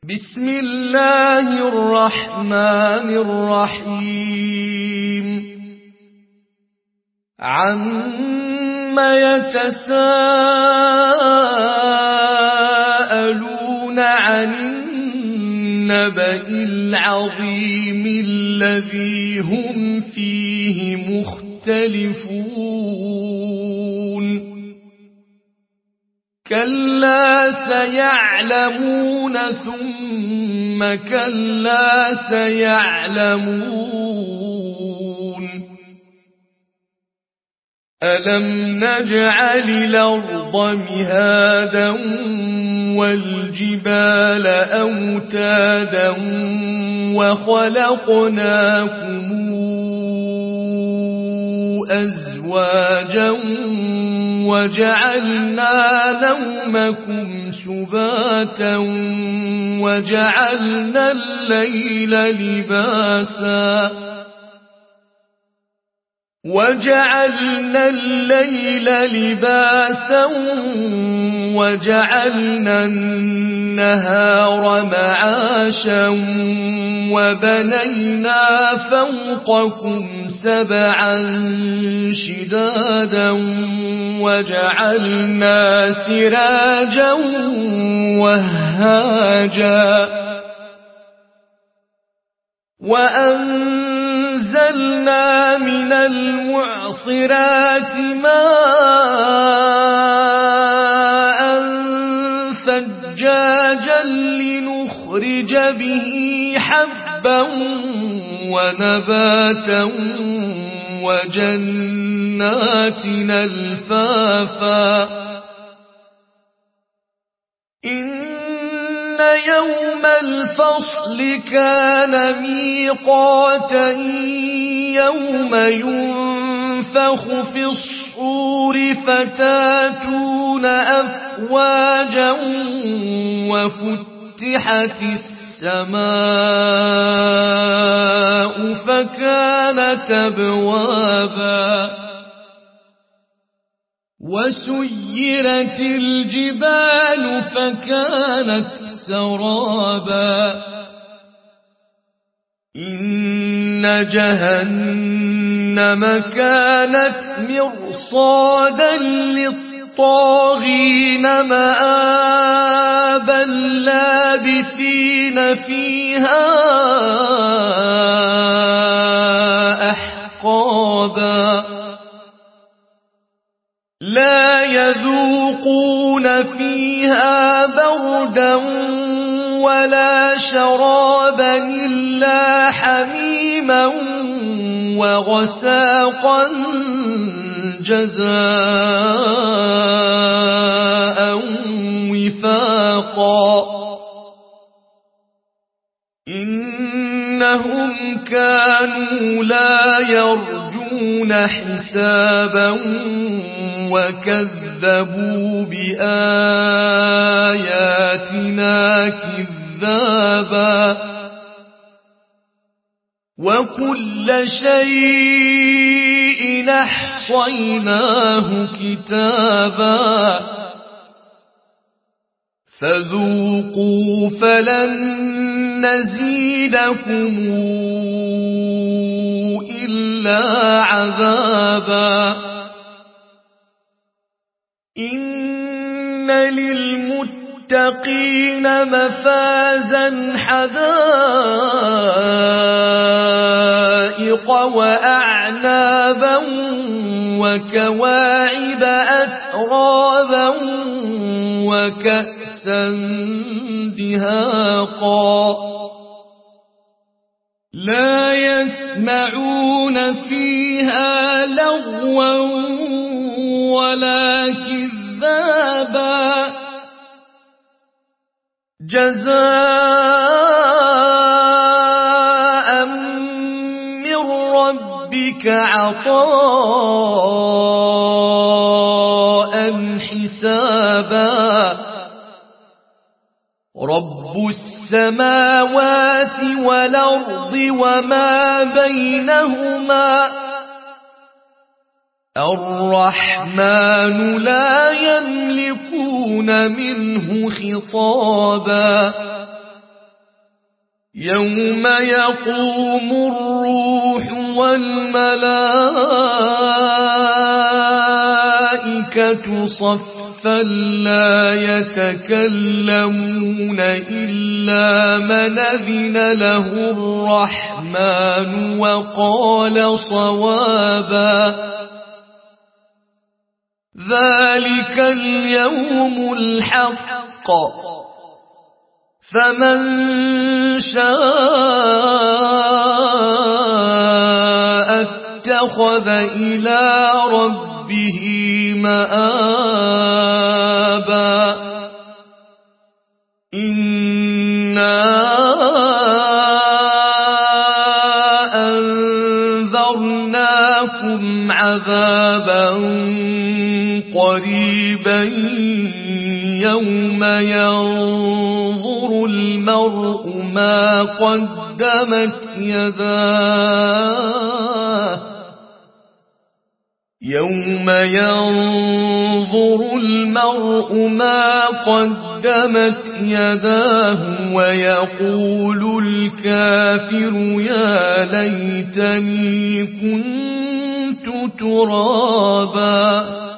بسم الله الرحمن الرحيم عَمَّ يتساءلون عن النبأ العظيم الذي هم فيه مختلفون كلا سيعلمون ثم كلا سيعلمون ألم نجعل الأرض مهادا والجبال أوتادا وخلقناكم أزواجا وجعلنا نومكم سباتا وجعلنا الليل لباسا وجعلنا النهار معاشا وبنينا فوقكم سبعا شدادا وجعلنا سراجا وهاجا وأنزلنا من المعصرات ماء ثجاجا لنخرج به حبا ونباتا وجنات ألفافا إن يوم الفصل كان ميقاتا يوم ينفخ في الصور فتاتون أفواجا وفتحت السماء فكانت أبوابا وسيرت الجبال فكانت سرابا إن جهنم كانت مرصادا للطاغين مآبا لابثين فيها أحقابا لا يذوقون فيها بردا ولا شرابا إلا حميما وغساقا جزاء وفاقا إنهم كانوا لا يرجون حسابا وكذبوا بآياتنا كذابا وكل شيء أحصيناه كتابا فذوقوا فلن نزيدكم إلا عذابا إن للمتقين مفازا حدائق وأعنابا وكواعب أترابا وكأسا دهاقا لا يسمعون فيها لغوا ولا كذابا جزاء من ربك عطاء حسابا رب السماوات والأرض وما بينهما الرحمن لا يملكون منه خطابا يوم يقوم الروح والملائكة صفا لا يتكلمون إلا من أذن له الرحمن وقال صوابا ذلك اليوم الحق فمن شاء اتخذ إلى ربه مآبا إنا أنذرناكم عذابا قريبا يوم ينظر المرء ما قدمت يداه يوم ينظر المرء ما قدمت يداه ويقول الكافر يا ليتني كنت ترابا